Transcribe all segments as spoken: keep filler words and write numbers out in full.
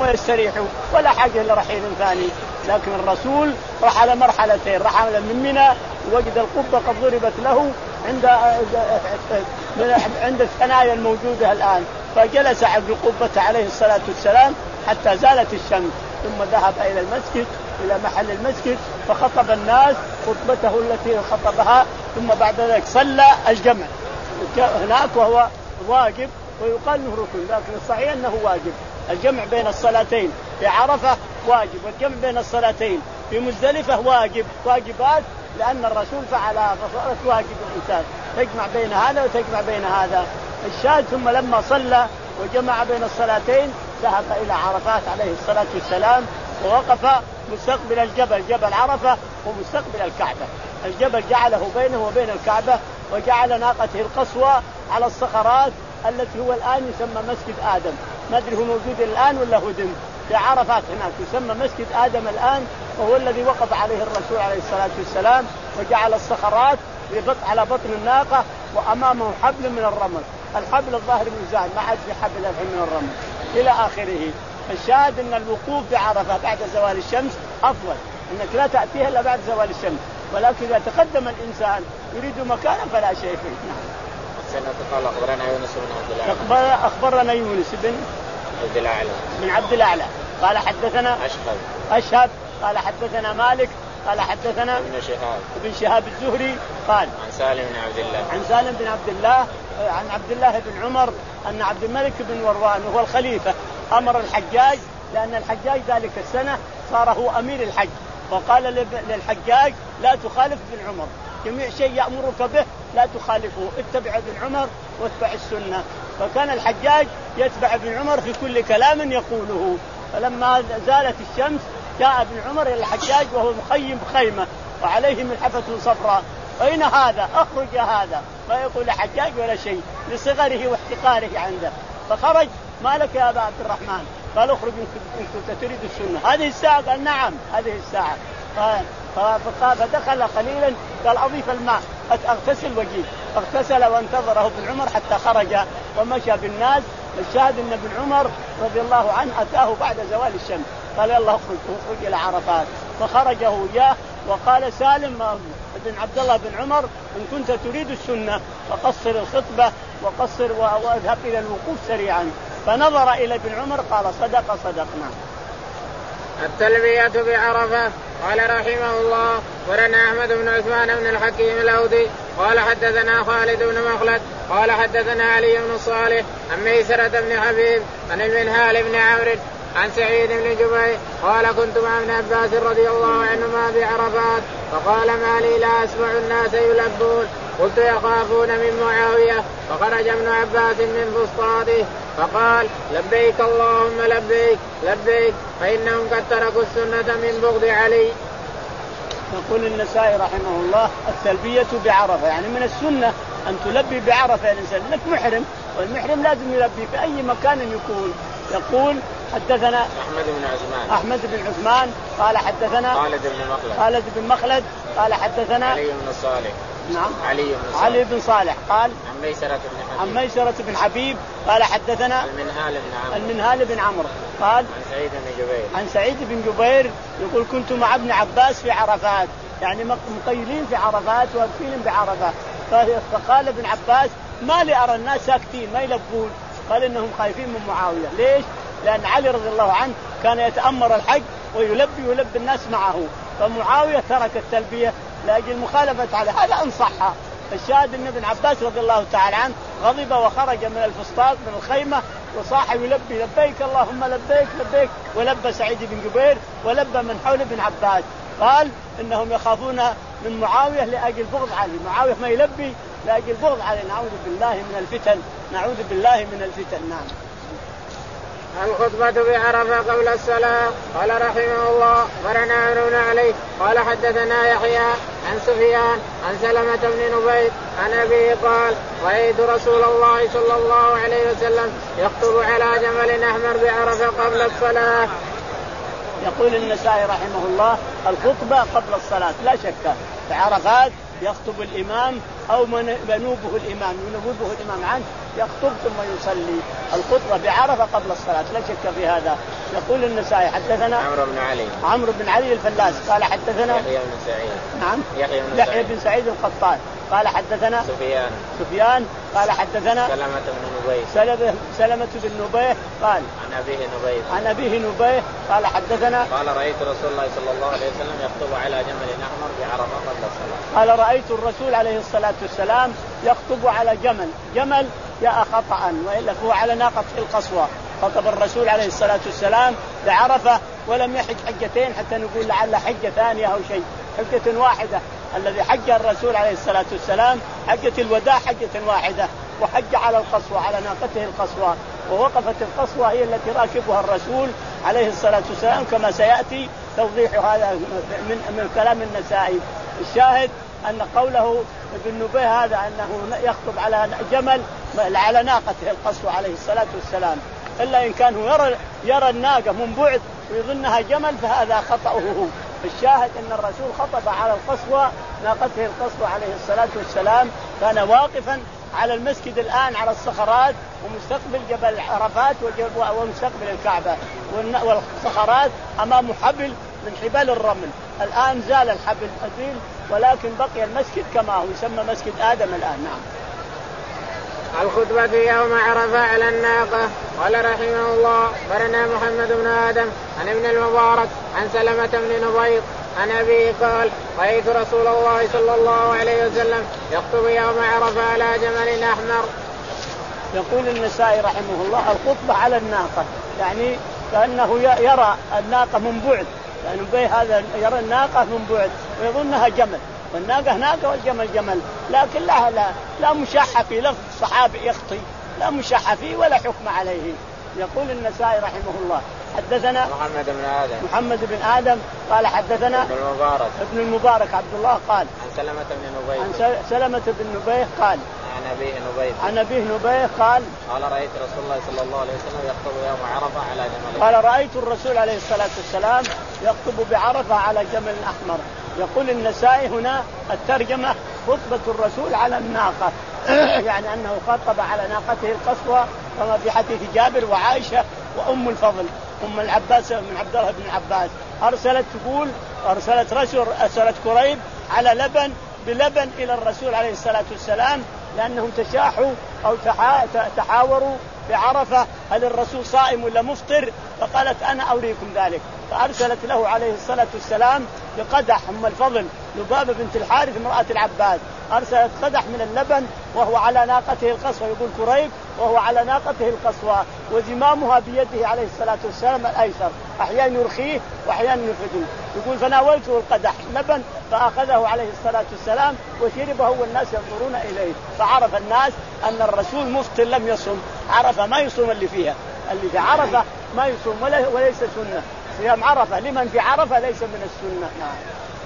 ويستريحوا ولا حاجة لرحيل ثاني. لكن الرسول رحل مرحلتين، رحل من منى وجد القبة قد ضربت له عند عند الثنايا الموجودة الآن، فجلس عند القبة عليه الصلاة والسلام حتى زالت الشمس، ثم ذهب إلى المسجد إلى محل المسجد فخطب الناس خطبته التي خطبها، ثم بعد ذلك صلى الجمع هناك وهو واجب ويقال له ركن، لكن الصحيح أنه واجب. الجمع بين الصلاتين في عرفة واجب، والجمع بين الصلاتين في مزدلفة واجب، واجبات لأن الرسول فعلها فصارت واجب الإنسان تجمع بين هذا وتجمع بين هذا. الشاهد ثم لما صلى وجمع بين الصلاتين ذهب إلى عرفات عليه الصلاة والسلام ووقف مستقبل الجبل، جبل عرفة ومستقبل الكعبة. الجبل جعله بينه وبين الكعبة، وجعل ناقته القصوى على الصخرات التي هو الآن يسمى مسجد آدم، ما أدري هو موجود الآن ولا هدم، في عرفات هناك يسمى مسجد آدم الآن، وهو الذي وقف عليه الرسول عليه الصلاة والسلام، وجعل الصخرات على بطن الناقة وأمامه حبل من الرمل، الحبل الظاهر من زاد ما عاد في حبل من الرمل إلى آخره. الشاهد أن الوقوف بعرفة بعد زوال الشمس أفضل، أنك لا تأتيها إلا بعد زوال الشمس، ولكن إذا تقدم الإنسان يريد مكانا فلا شيء فيه. نعم. قال أخبرنا يونس بن عبد الأعلى أخبرنا يونس بن عبد الأعلى بن عبد الأعلى قال حدثنا أشهب أشهب قال حدثنا مالك قال حدثنا ابن شهاب ابن شهاب الزهري قال عن سالم بن عبد الله عن سالم بن عبد الله عن عبد الله بن عمر أن عبد الملك بن مروان وهو الخليفة أمر الحجاج، لأن الحجاج ذلك السنة صار هو أمير الحج، وقال للحجاج لا تخالف ابن عمر، جميع شيء يأمرك به لا تخالفه، اتبع ابن عمر واتبع السنة. فكان الحجاج يتبع ابن عمر في كل كلام يقوله. فلما زالت الشمس جاء ابن عمر إلى الحجاج وهو مخيم خيمة وعليه ملحفة صفراء، أين هذا؟ أخرج يا هذا، ما يقول الحجاج ولا شيء لصغره واحتقاره عنده. فخرج ما لك يا أبا عبد الرحمن؟ قال اخرج إن كنت تريد السنة. هذه الساعة؟ قال نعم هذه الساعة. فدخل قليلا قال أضيف الماء اغتسل وجيه، اغتسل وانتظره ابن عمر حتى خرج ومشى بالناس. الشاهد ان ابن عمر رضي الله عنه أتاه بعد زوال الشمس قال يلا اخرج اخرج إلى عرفات، فخرجه إياه وقال سالم بن عبد الله بن عمر إن كنت تريد السنة فقصر الخطبة وقصر واذهب إلى الوقوف سريعا. فنظر إلى ابن عمر قال صدق صدقنا. التلبية بعرفة. قال رحمه الله ورنا أحمد بن عثمان بن الحكيم الأودي قال حدثنا خالد بن مخلد قال حدثنا علي بن صالح عن ميسرة بن حبيب عن المنهال بن عمرو عن سعيد بن جبير قال كنت مع ابن عباس رضي الله عنهما بعرفات فقال ما لي لا أسمع الناس يلبون، قلت يخافون من معاوية، فخرج ابن عباس من فسطاطه فقال لبيك اللهم لبيك لبيك فإنهم قد تركوا السنة من بغض علي. يقول النسائي رحمه الله التلبية بعرفة، يعني من السنة أن تلبي بعرفة الإنسان لك محرم، والمحرم لازم يلبي في أي مكان يكون. يقول حدثنا أحمد بن عثمان أحمد بن عثمان قال حدثنا خالد بن مخلد خالد بن مخلد قال حدثنا علي بن صالح نعم علي بن صالح علي بن صالح قال عن ميسرة بن حبيب عن ميسرة بن حبيب قال حدثنا المنهال بن عمرو المنهال بن عمرو قال عن سعيد بن جبير عن سعيد بن جبير يقول كنت مع ابن عباس في عرفات، يعني مقيلين في عرفات واقفين بعرفات. فقال ابن عباس ما لي أرى الناس ساكتين ما يلبون، قال إنهم خايفين من معاوية. ليش؟ لأن علي رضي الله عنه كان يتأمر الحج ويلبي ويلبي الناس معه، فمعاوية ترك التلبية لأجل مخالفة عليه، هذا أنصحها. الشاهد أن ابن عباس رضي الله تعالى عنه غضب وخرج من الفسطاط من الخيمة وصاح يلبي لبيك اللهم لبيك لبيك، ولبى سعيد بن جبير ولبى من حول ابن عباس. قال إنهم يخافون من معاوية لأجل بغض علي، معاوية ما يلبي لأجل بغض علي، نعوذ بالله من الفتن نعوذ بالله من الفتن. نعم. الخطبة بعرفة قبل الصلاة. قال رحمه الله ورنا عمرو عليه قال حدثنا يحيى عن سفيان عن سلمة بن نبيل عن أبيه قال رأيت رسول الله صلى الله عليه وسلم يخطب على جمل أحمر بعرفة قبل الصلاة. يقول النسائي رحمه الله الخطبة قبل الصلاة لا شك في عرفات يخطب الإمام أو من ينوبه الإمام ينوبه الإمام عنه يخطب ثم يصلي. الخطبة بعرفة قبل الصلاة لا شك في هذا. يقول النسائي حدثنا عمرو بن علي عمرو بن علي الفلاس قال حدثنا يحيى بن سعيد نعم يحيى بن يحيى سعيد بن سعيد القطان قال حدثنا سفيان سفيان قال حدثنا سلمة بن نبيه سلمة سلمة بن نبيه قال عن أبيه نبيه عن أبيه نبيه قال حدثنا قال رأيت رسول الله صلى الله عليه وسلم يخطب على جمل أحمر بعرفة قبل الصلاة. قال رأيت الرسول عليه الصلاة والسلام يخطب على جمل. جمل جاء خطأ وإلا هو على ناقة القصوى. خطب الرسول عليه الصلاة والسلام بعرفة ولم يحج حجتين حتى نقول لعل حجة ثانية أو شيء، حجة واحدة. الذي حج الرسول عليه الصلاة والسلام حجة الوداع حجة واحدة، وحج على القصوى على ناقته القصوى، ووقفت القصوى هي التي راكبها الرسول عليه الصلاة والسلام كما سيأتي توضيح هذا من, من كلام النسائي. الشاهد أن قوله ابن نبيه هذا أنه يخطب على جمل على ناقته القصوى عليه الصلاة والسلام، إلا إن كان يرى, يرى الناقة من بعد ويظنها جمل فهذا خطأه هو. الشاهد أن الرسول خطب على القصوى ناقته القصوى عليه الصلاة والسلام، كان واقفا على المسجد الآن على الصخرات ومستقبل جبل عرفات ومستقبل الكعبة، والصخرات أمامه حبل من حبال الرمل. الآن زال الحبل أزيل ولكن بقي المسجد كما هو يسمى مسجد آدم الآن. نعم. الخطبة يوم عرفة على الناقة. قال رحمه الله برنا محمد بن آدم عن ابن المبارك عن سلمة بن نبيط عن أبيه قال رأيت رسول الله صلى الله عليه وسلم يخطب يوم عرفة على جمل أحمر. يقول النسائي رحمه الله الخطبة على الناقة، يعني كأنه يرى الناقة من بعد، يعني به هذا يرى الناقة من بعد ويظنها جمل، والناقة ناقة والجمل جمل، لكن لا لا لا مشاحة في لفظ الصحابي يخطي، لا مشاحة فيه ولا حكم عليه. يقول النسائي رحمه الله حدثنا محمد بن آدم محمد بن آدم قال حدثنا ابن المبارك ابن المبارك عبد الله قال عن سلمة بن نبيه عن سلمة بن نبيه قال عن أبيه نبيه عن أبيه نبيه قال قال رأيت رسول الله صلى الله عليه وسلم يخطب يوم عرفة على جمل. قال رأيت الرسول عليه الصلاة والسلام يخطب بعرفة على جمل أحمر. يقول النسائي هنا الترجمة خطبة الرسول على الناقة يعني أنه خطب على ناقته القصوى كما في حديث جابر وعائشة وأم الفضل أم العباس من عبد الله بن عباس أرسلت تقول أرسلت رسول أرسلت كريب على لبن بلبن إلى الرسول عليه الصلاة والسلام لأنهم تشاحوا أو تحاوروا بعرفة هل الرسول صائم ولا مفطر، فقالت أنا أريكم ذلك، فأرسلت له عليه الصلاة والسلام بقدح أم الفضل لبابة بنت الحارث امرأة العباس، أرسلت قدح من اللبن وهو على ناقته القصوى يقول كريب وهو على ناقته القصوى وزمامها بيده عليه الصلاة والسلام الأيسر، أحيانا يرخيه وأحيانا يفده. يقول فناولته القدح لبن فأخذه عليه الصلاة والسلام وشربه والناس ينظرون إليه، فعرف الناس أن الرسول مفطر لم يصم. عرفة ما يصوم اللي فيها، اللي في عرفة ما يصوم وليس سنة، صيام عرفة لمن في عرفة ليس من السنة. نعم.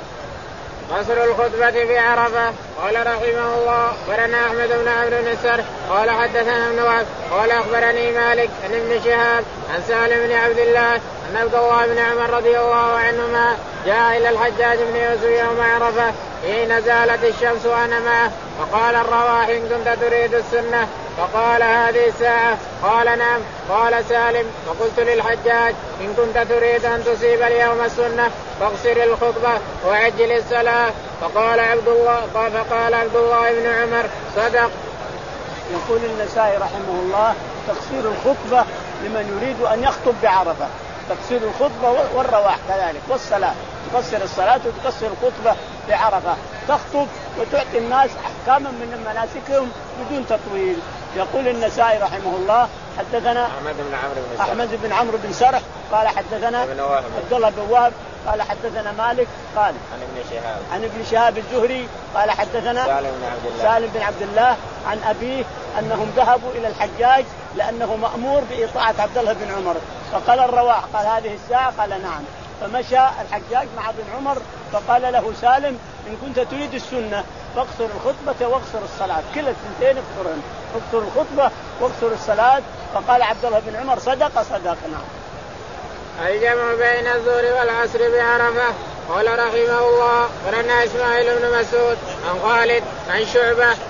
قصر الخطبة في عرفة. قال رحمه الله برنا أحمد بن عمرو بن السرح قال حدثنا ابن وهب قال أخبرني مالك عن ابن شهاب عن سالم بن عبد الله أن عبد الله بن عمر رضي الله عنهما جاء إلى الحجاج بن يوسف يوم عرفة حين زالت الشمس وأنا معه فقال الرواح إن كنت تريد السنة، فقال هذه الساعة، قال نعم، قال سالم فقلت للحجاج إن كنت تريد أن تصيب اليوم السنة فاقصر الخطبة وعجل الصلاة، فقال عبد الله فقال عبد الله بن عمر صدق. يقول النسائي رحمه الله تقصير الخطبة لمن يريد أن يخطب بعرفة، تقصير الخطبة والرواح كذلك والصلاة، تقصر الصلاة وتقصر الخطبة بعرفة، تخطب وتعطي الناس أحكاما من مناسكهم بدون تطويل. يقول النسائي رحمه الله حدثنا أحمد بن عمرو بن أحمد بن عمرو بن سرح قال حدثنا عبد الله بن وهب قال حدثنا مالك قال عن ابن شهاب عن ابن شهاب الزهري قال حدثنا سالم بن عبد الله سالم بن عبد الله عن أبيه أنهم ذهبوا إلى الحجاج لأنه مأمور بإطاعة عبد الله بن عمر، فقال الرواح قال هذه الساعة، قال نعم، فمشى الحجاج مع ابن عمر فقال له سالم إن كنت تريد السنة فاقصر الخطبة واقصر الصلاة، كلا الثنتين اقصرهن، اقصر الخطبة واقصر الصلاة. فقال عبد الله بن عمر صدق صدق. نعم. الجمع بين الظهر والعصر بعرفة. قال رحمه الله ولنا إسماعيل بن مسعود عن خالد عن شعبة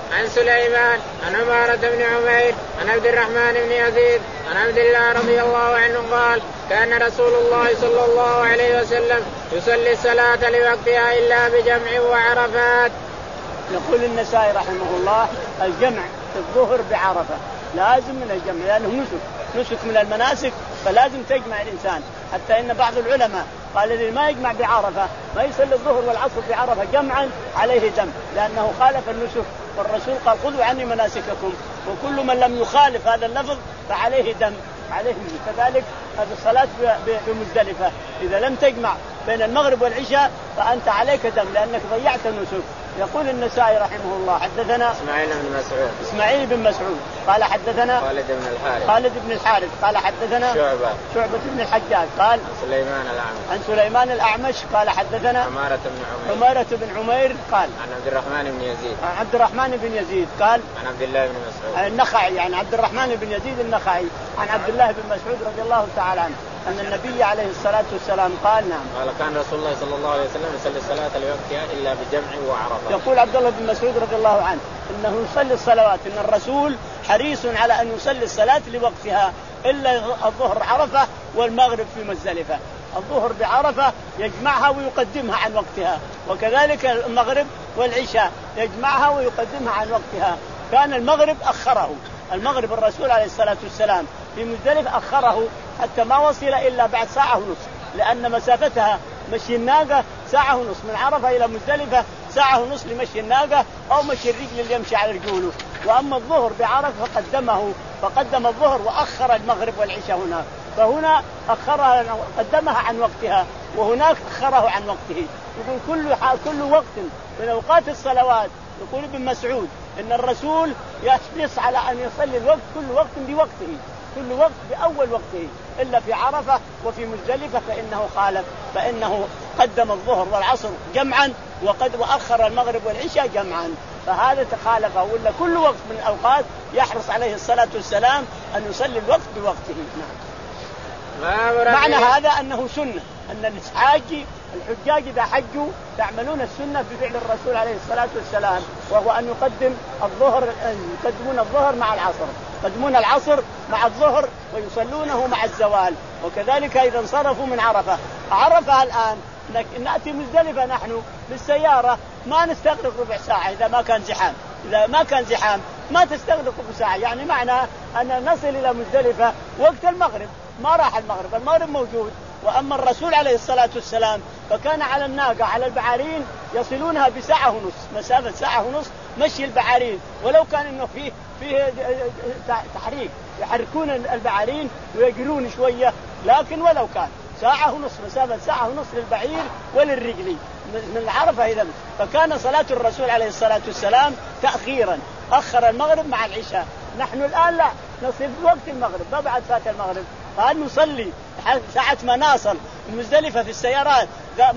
عن سليمان عن عمارة بن عمير عن عبد الرحمن بن يزيد عن عبد الله رضي الله عنه قال كان رسول الله صلى الله عليه وسلم يصلي الصلاة لوقتها إلا بجمع وعرفات. يقول النسائي رحمه الله الجمع في الظهر بعرفة لازم من الجمع لأنه نسك نسك من المناسك فلازم تجمع الإنسان. حتى إن بعض العلماء قال الذي ما يجمع بعرفة ما يصلي الظهر والعصر بعرفة جمعا عليه دم لأنه خالف النسك. والرسول قال خذوا عني مناسككم وكل من لم يخالف هذا اللفظ فعليه دم عليه. كذلك هذه الصلاة بمزدلفة إذا لم تجمع بين المغرب والعشاء فأنت عليك دم لأنك ضيعت النسك. يقول النسائي رحمه الله حدثنا إسماعيل بن مسعود إسماعيل بن مسعود قال حدثنا خالد بن الحارث خالد بن الحارث قال حدثنا شعبة شعبة بن الحجاج قال سليمان الأعمش عن سليمان الأعمش قال حدثنا عمارة بن عمير عمارة بن عمير قال عن عبد الرحمن بن يزيد عن عبد الرحمن بن يزيد قال عن عبد الله بن مسعود عن النخعي يعني عبد الرحمن بن يزيد النخعي عن عبد الله بن مسعود رضي الله تعالى عنه أن النبي عليه الصلاة والسلام قال نعم قال كان رسول الله صلى الله عليه وسلم يصلي الصلاة لوقتها إلا بجمع وعرفة. يقول عبد الله بن مسعود رضي الله عنه إنه يصلي الصلوات إن الرسول حريص على أن يصلي الصلاة لوقتها إلا الظهر عرفة والمغرب في مزدلفة. الظهر بعرفة يجمعها ويقدمها عن وقتها وكذلك المغرب والعشاء يجمعها ويقدمها عن وقتها. كان المغرب أخره المغرب الرسول عليه الصلاة والسلام في مزدلفة أخره حتى ما وصل إلا بعد ساعة ونصف لأن مسافتها مشي الناقة ساعة ونصف من عرفة إلى مزدلفة ساعة ونصف لمشي الناقة أو مشي الرجل اللي يمشي على رجوله. وأما الظهر بعرفة فقدمه فقدم الظهر وأخر المغرب والعشاء هناك فهنا أخرها قدمها عن وقتها وهناك أخره عن وقته. يقول كل كل وقت من أوقات الصلوات يقول ابن مسعود إن الرسول يحرص على أن يصلي الوقت كل وقت بوقته كل وقت بأول وقته إلا في عرفة وفي مزدلفة فإنه خالف فإنه قدم الظهر والعصر جمعا وقد وأخر المغرب والعشاء جمعا فهذا تخالفه. ولا كل وقت من الأوقات يحرص عليه الصلاة والسلام أن يصلي الوقت بوقته. معنى هذا أنه سنة أن الحاج الحجاج إذا حجوا يعملون السنة بفعل الرسول عليه الصلاة والسلام وهو أن يقدم الظهر يقدمون الظهر مع العصر يقدمون العصر مع الظهر ويصلونه مع الزوال. وكذلك إذا انصرفوا من عرفة عرفة الآن نأتي مزدلفة نحن بالسيارة ما نستغرق ربع ساعة إذا ما كان زحام إذا ما كان زحام ما تستغرق ربع ساعة يعني معنى أن نصل إلى مزدلفة وقت المغرب ما راح المغرب المغرب موجود. وأما الرسول عليه الصلاة والسلام فكان على الناقة على البعارين يصلونها بساعة ونص مسافة ساعة ونص مشي البعارين ولو كان إنه فيه فيه تحريك يحركون البعارين ويجرون شوية لكن ولو كان ساعة ونص مسافة ساعة ونص للبعير وللرجل من العرفة. إذا فكان صلاة الرسول عليه الصلاة والسلام تأخيرا أخر المغرب مع العشاء. نحن الآن لا نصل وقت المغرب ما بعد فات المغرب فهل نصلي ساعة ما نصل المزدلفة في السيارات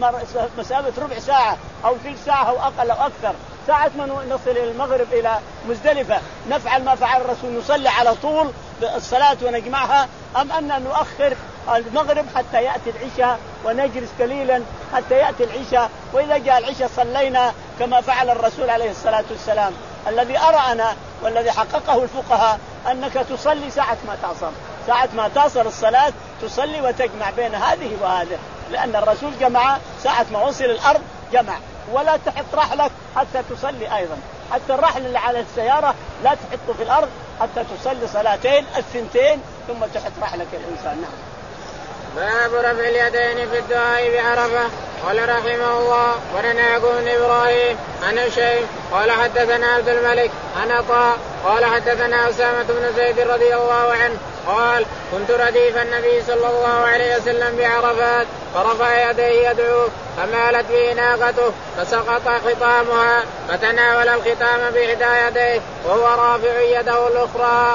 مسافة ربع ساعة أو ثلث ساعة أو أقل أو أكثر ساعة ما نصل إلى المغرب إلى مزدلفة نفعل ما فعل الرسول نصلي على طول الصلاة ونجمعها أم أن نؤخر المغرب حتى يأتي العشاء ونجلس قليلا حتى يأتي العشاء وإذا جاء العشاء صلينا كما فعل الرسول عليه الصلاة والسلام. الذي أرى أنا والذي حققه الفقهاء أنك تصلي ساعة ما تصل ساعة ما تصل الصلاة تصلي وتجمع بين هذه وهذه لأن الرسول جمع ساعة ما وصل الأرض جمع ولا تحط رحلك حتى تصلي أيضا حتى الرحل اللي على السيارة لا تحطه في الأرض حتى تصلي صلاتين الثنتين ثم تحط رحلك الإنسان. نعم. باب رفع اليدين في الدعاء بعرفة. قال رحمه الله ولنا يعقوب بن إبراهيم عن هشيم قال حدثنا عبد الملك عن عطاء قال حدثنا أسامة بن زيد رضي الله عنه قال كنت رديف النبي صلى الله عليه وسلم بعرفات فرفع يديه يدعو فمالت به ناقته فسقط خطامها فتناول الختام بإحدى يديه وهو رافع يده الأخرى.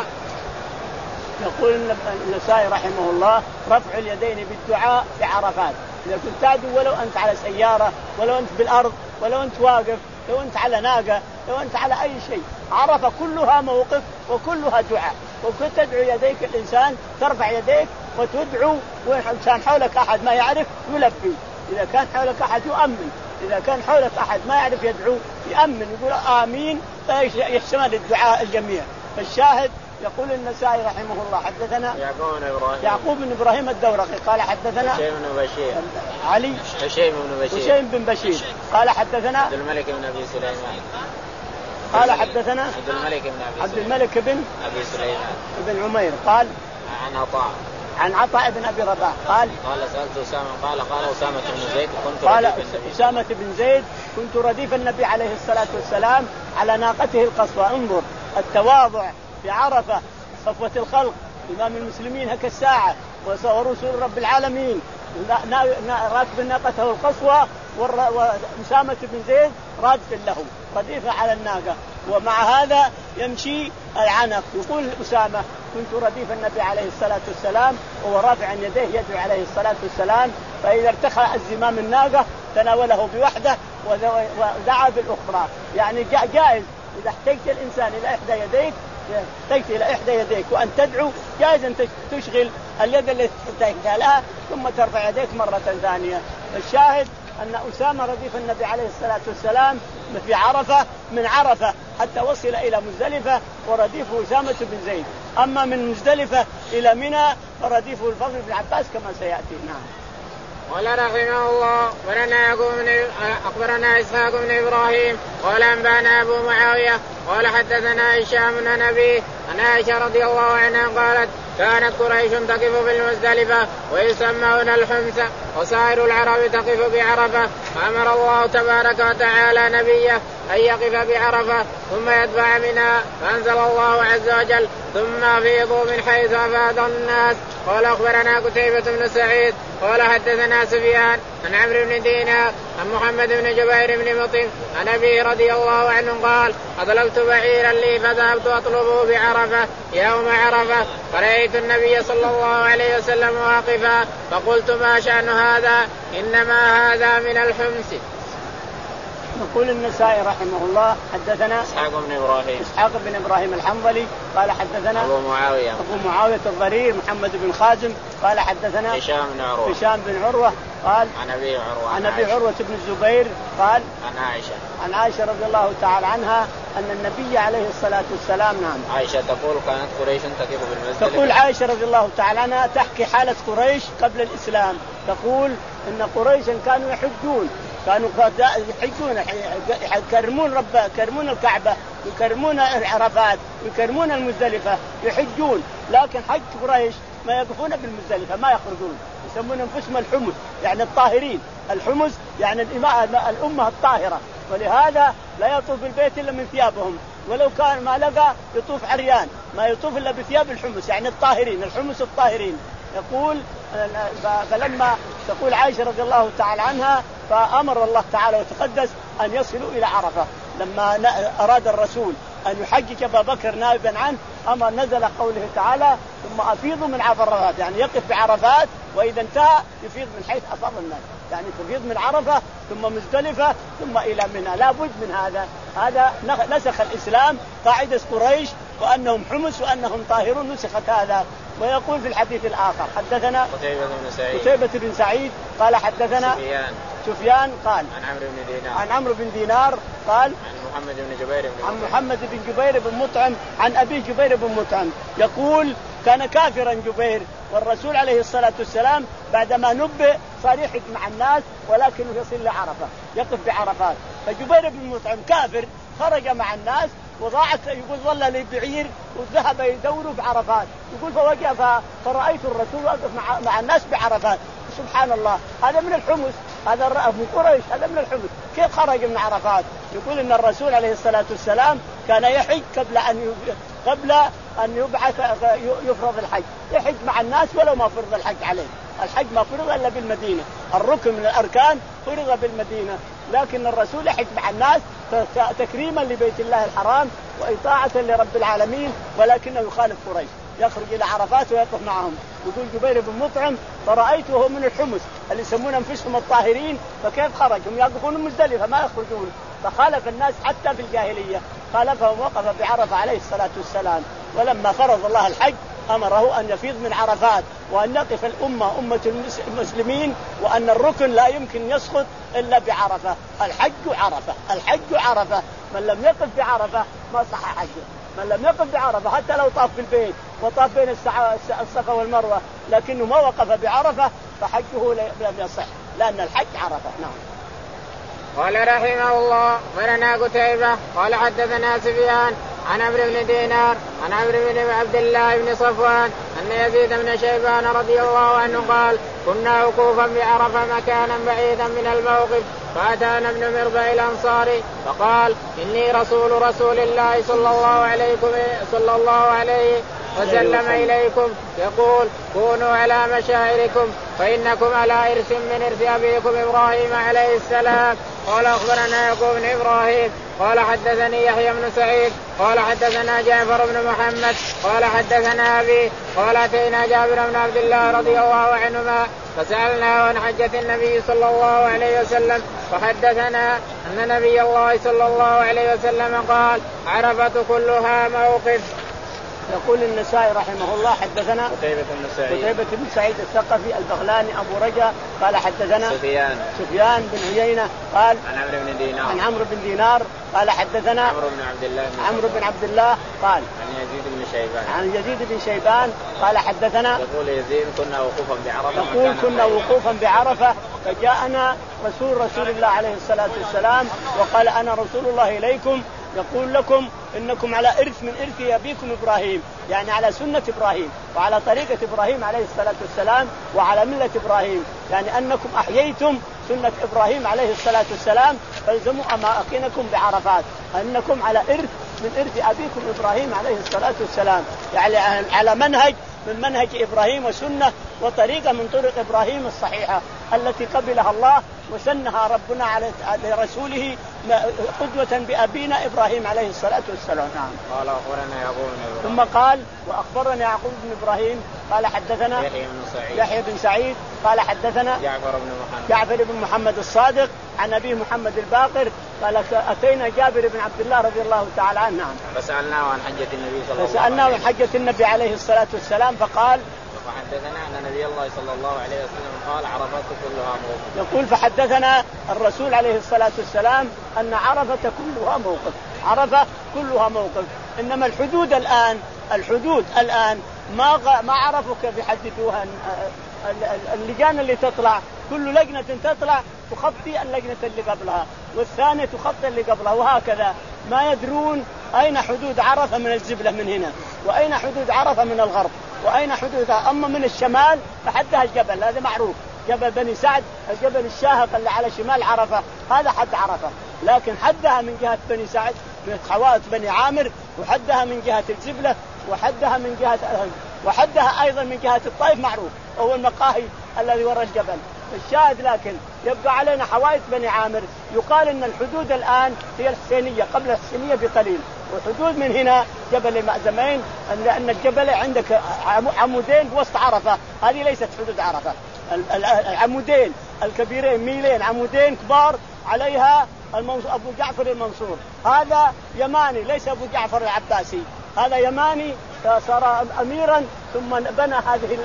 يقول النسائي رحمه الله رفع اليدين بالدعاء بعرفات. إذا كنت تعدو ولو أنت على سيارة ولو أنت بالأرض ولو أنت واقف لو أنت على ناقة لو أنت على أي شيء عرفة كلها موقف وكلها دعاء. وكنت تدعو يديك الإنسان ترفع يديك وتدعو وإنسان حولك أحد ما يعرف يلبي إذا كان حولك أحد يؤمن إذا كان حولك أحد ما يعرف يدعو يأمن يقول آمين فيشمل الدعاء الجميع. فالشاهد يقول النسائي رحمه الله حدثنا يعقوب بن إبراهيم يعقوب بن إبراهيم الدورقي قال حدثنا هشيم بن بشير علي هشيم بن بشير هشيم بن بشير قال حدثنا عبد الملك بن أبي سليمان قال حدثنا عبد الملك بن أبي عبد الملك بن أبي سليمان بن عمير قال عن عطاء عن عطاء بن أبي رباح قال قال سألت أسامة قال قال أسامة بن زيد كنت قال رديف النبي أسامة بن زيد كنت رديف النبي عليه الصلاة والسلام على ناقته القصوى. انظر التواضع في عرفة صفوة الخلق إمام المسلمين هك الساعة ورسول رب العالمين راكب ناقته القصوى وأسامة بن زيد رادف له رديفة على الناقة ومع هذا يمشي العنق. يقول أسامة كنت رديف النبي عليه الصلاة والسلام وهو رافع يديه يدعو عليه الصلاة والسلام فإذا ارتخى الزمام الناقة تناوله بوحدة ودعا بالأخرى. يعني جائز إذا احتجت الإنسان إلى إحدى يديك احتجت إلى إحدى يديك وأن تدعو جائز أن تشغل اليد التي احتجتها لها ثم ترفع يديك مرة ثانية. الشاهد أن أسامة رديف النبي عليه الصلاة والسلام في عرفة من عرفة حتى وصل إلى مزدلفة ورديفه أسامة بن زيد. أما من مزدلفة إلى منى فرديفه الفضل بن عباس كما سيأتي. نعم. قال رحمه الله ولنا أخبرنا إسحاق بن إبراهيم قال أنبانا أبو معاوية قال حدثنا هشام بن أبي عن عائشة رضي الله عنها قالت كانت قريش تقف بالمزدلفة ويسمون الحمص وسائر العرب تقف بعرفة فأمر الله تبارك وتعالى نبيه أن يقف بعرفة ثم يتبع منها فأنزل الله عز وجل ثم أفيضوا من حيث أفاض الناس. قال أخبرنا قتيبة بن سعيد قال حدثنا سفيان عن عمرو بن دينار عن محمد بن جبير بن مطعم عن أبيه رضي الله عنه قال أطلقت بعيرا لي فذهبت أطلبه بعرفة يوم عرفة فرأيت النبي صلى الله عليه وسلم واقفا فقلت ما شأن هذا إنما هذا من الحمص. يقول النسائي رحمه الله حدثنا إسحاق بن إبراهيم إسحاق بن إبراهيم الحنظلي قال حدثنا أبو معاوية أبو معاوية الضرير محمد بن خازم قال حدثنا هشام بن عروة هشام بن عروة قال عن أبي عروة عن أبي عروة بن الزبير قال عن عائشة عن عائشة رضي الله تعالى عنها أن النبي عليه الصلاة والسلام نعم عائشة تقول كانت قريش تقف بالمزدلفة. تقول عائشة رضي الله تعالى عنها تحكي حالة قريش قبل الإسلام تقول إن قريش كانوا يحجون كانوا يحجون يكرمون رب يكرمون الكعبة يكرمون عرفات يكرمون المزدلفة يحجون لكن حج قريش ما يقفون بالمزدلفة ما يخرجون يسمون أنفسهم الحمص يعني الطاهرين. الحمص يعني الأمة الطاهرة ولهذا لا يطوف بالبيت إلا من ثيابهم ولو كان ما لقى يطوف عريان ما يطوف إلا بثياب الحمص يعني الطاهرين الحمص الطاهرين. يقول فلما تقول عائشة رضي الله تعالى عنها فأمر الله تعالى وتقدس أن يصلوا إلى عرفة لما أراد الرسول أن يحجج أبا بكر نائبا عنه أمر نزل قوله تعالى ثم أفيضوا من عرفات يعني يقف بعرفات وإذا انتهى يفيض من حيث أفاض الناس يعني تفيض من عرفة ثم مزدلفة ثم إلى منى لا بد من هذا. هذا نسخ الإسلام قاعدة قريش وأنهم حمص وأنهم طاهرون نسخت هذا. ويقول في الحديث الآخر حدثنا قتيبة بن سعيد قتيبة بن سعيد قال حدثنا سفيان سفيان قال عن عمرو بن دينار عن عمرو بن دينار قال عن محمد بن جبير بن عن محمد بن جبير بن مطعم عن أبي جبير بن مطعم يقول كان كافرا جبير والرسول عليه الصلاة والسلام بعدما نبئ صار يحج مع الناس ولكنه يصل لعرفة يقف بعرفات. فجبير بن مطعم كافر خرج مع الناس وضاعت يقول ظل لي بعير وذهب يدور بعرفات يقول فوقف فرأيت الرسول واقف مع, مع الناس بعرفات. سبحان الله هذا من الحمص هذا من قريش هذا من الحمص كيف خرج من عرفات. يقول إن الرسول عليه الصلاة والسلام كان يحج قبل أن قبل أن يبعث يفرض الحج يحج مع الناس ولو ما فرض الحج عليه. الحج ما فرض إلا بالمدينة الركن من الأركان فرض بالمدينة لكن الرسول يحج مع الناس تكريما لبيت الله الحرام وإطاعة لرب العالمين ولكنه يخالف قريش يخرج إلى عرفات ويقف معهم. يقول جبير بن مطعم فرأيته من الحمص اللي يسمون أنفسهم الطاهرين فكيف خرج هم يقفون مزدلفة ما يخرجون فخالف الناس حتى في الجاهلية خالفهم وقف بعرفة عليه الصلاة والسلام. ولما فرض الله الحج أمره أن يفيض من عرفات وأن يقف الأمة أمة المسلمين، وأن الركن لا يمكن يسقط إلا بعرفة. الحج عرفة، الحج عرفة، من لم يقف بعرفة ما صح حجه. من لم يقف بعرفة حتى لو طاف في البيت وطاف بين الصفا والمروة لكنه ما وقف بعرفة فحجه لم يصح، لأن الحج عرفة. نعم. قال رحمه الله ولنا قتيبة قال حدثنا سفيان عن عمرو بن دينار عن عمرو بن عبد الله بن صفوان أن يزيد بن شيبان رضي الله عنه قال كنا وقوفا بعرفة مكانا بعيدا من الموقف فأتانا ابن مربع الأنصاري فقال إني رسول رسول الله صلى الله عليكم صلى الله عليه وسلم إليكم يقول كونوا على مشاعركم فإنكم على إرث من إرث أبيكم إبراهيم عليه السلام. قال أخبرنا يعقوب بن إبراهيم قال حدثني يحيى بن سعيد قال حدثنا جعفر بن محمد قال حدثنا أبي قال أتينا جابر بن عبد الله رضي الله عنهما فسألناه عن حجة النبي صلى الله عليه وسلم فحدثنا أن نبي الله صلى الله عليه وسلم قال عرفة كلها موقف. يقول النسائي رحمه الله حدثنا قتيبة بن سعيد قتيبة بن سعيد الثقفي البغلاني أبو رجا قال حدثنا سفيان سفيان بن عيينة قال عن عمرو بن دينار عن عمرو بن دينار قال حدثنا عمرو بن عبد الله بن عمرو بن عبد الله قال عن يزيد بن شيبان عن يزيد بن شيبان قال حدثنا يقول يزيد كنا وقوفا بعرفة يقول كنا وقوفا بعرفة فجاءنا رسول رسول الله عليه الصلاة والسلام وقال أنا رسول الله إليكم يقول لكم إنكم على إرث من إرث أبيكم إبراهيم، يعني على سنة إبراهيم وعلى طريقة إبراهيم عليه الصلاة والسلام وعلى ملة إبراهيم، يعني أنكم أحييتم سنة إبراهيم عليه الصلاة والسلام فالزموا أماكنكم بعرفات، أنكم على إرث من إرث أبيكم إبراهيم عليه الصلاة والسلام، يعني على منهج من منهج إبراهيم وسنة وطريقة من طرق إبراهيم الصحيحة التي قبلها الله وسنها ربنا على رسوله قدوة بأبينا إبراهيم عليه الصلاة والسلام. نعم. قال أخبرنا يعقوب بن ثم قال وأخبرنا يعقوب بن إبراهيم قال حدثنا يحيى بن سعيد يحيى بن سعيد قال حدثنا جعفر بن محمد جعفر بن محمد الصادق عن أبيه محمد الباقر قال أتينا جابر بن عبد الله رضي الله تعالى عنه. نعم. فسألناه عن حجة النبي صلى الله عليه وسلم فسألناه عن حجة النبي عليه الصلاة والسلام فقال وحدثنا أن نبي الله صلى الله عليه وسلم قال عرفات كلها موقف. يقول فحدثنا الرسول عليه الصلاة والسلام أن عرفة كلها موقف، عرفة كلها موقف، إنما الحدود الآن الحدود الآن ما ما عرفوا كيف يحددوها. اللجان اللي تطلع كل لجنة تطلع تخطي اللجنة اللي قبلها والثانية تخطي اللي قبلها وهكذا، ما يدرون أين حدود عرفة من الزبلة من هنا وأين حدود عرفة من الغرب وأين حدودها. أما من الشمال فحدها الجبل، هذا معروف، جبل بني سعد الجبل الشاهق اللي على شمال عرفة هذا حد عرفة، لكن حدها من جهة بني سعد من خوات بني عامر، وحدها من جهة الزبلة، وحدها من جهة وحدها أيضا من جهة الطائف معروف وهو المقاهي الذي وراء الجبل. الشاهد لكن يبقى علينا حوائط بني عامر. يقال إن الحدود الآن هي الحسينية قبل الحسينية بقليل، والحدود من هنا جبل المأزمين، لأن الجبل عندك عمودين بوسط عرفة، هذه ليست حدود عرفة. العمودين الكبيرين ميلين عمودين كبار عليها أبو جعفر المنصور، هذا يماني ليس أبو جعفر العباسي، هذا يماني صار أميرا ثم بنى هذه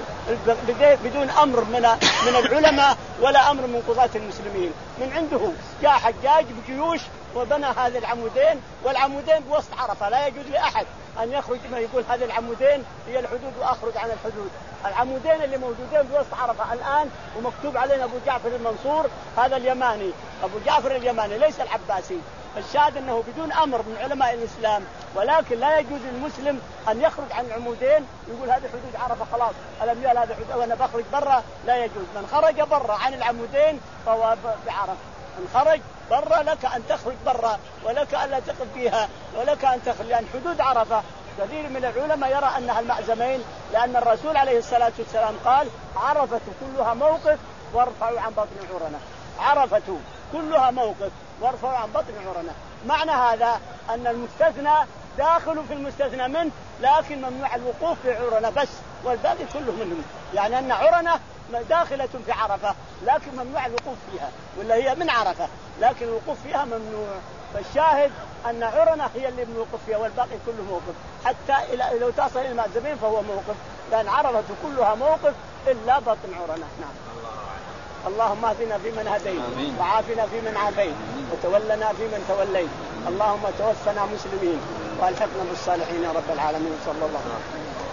بدون أمر من من العلماء ولا أمر من قضاة المسلمين، من عنده جاء حجاج بجيوش وبنى هذه العمودين، والعمودين بوسط عرفة لا يجوز لأحد أن يخرج ما يقول هذه العمودين هي الحدود وأخرج عن الحدود. العمودين اللي موجودين بوسط عرفة الآن ومكتوب علينا أبو جعفر المنصور هذا اليماني، أبو جعفر اليماني ليس العباسي. الشاهد أنه بدون أمر من علماء الإسلام، ولكن لا يجوز للمسلم أن يخرج عن العمودين يقول هذه حدود عرفة خلاص ألم يال هذا حدود وأنا بخرج برا، لا يجوز. من خرج برا عن العمودين فهو بعرفة، من خرج برا لك أن تخرج برا ولك أن لا تقف فيها ولك أن تخرج، لأن حدود عرفة كثير من العلماء يرى أنها المأزمين، لأن الرسول عليه الصلاة والسلام قال عرفة كلها موقف وارفعوا عن بطن عرنة، عرفة كلها موقف وارفعوا عن بطن عرنة. معنى هذا أن المستثنى داخل في المستثنى منه، لكن ممنوع الوقوف في عرنة بس، والباقي كله منهم، يعني أن عرنة داخلة في عرفة لكن ممنوع الوقوف فيها، ولا هي من عرفة لكن الوقوف فيها ممنوع. فالشاهد أن عرنة هي اللي موقف فيها والباقي كله موقف، حتى إلى لو تصل إلى المأزبين فهو موقف، لأن عرفة كلها موقف إلا بطن عرنة. نعم. اللهم اهدنا فيمن هديت وعافنا فيمن عافيت وتولنا فيمن توليت، اللهم توفنا مسلمين والحقنا بالصالحين يا رب العالمين. صلى الله عليه وسلم.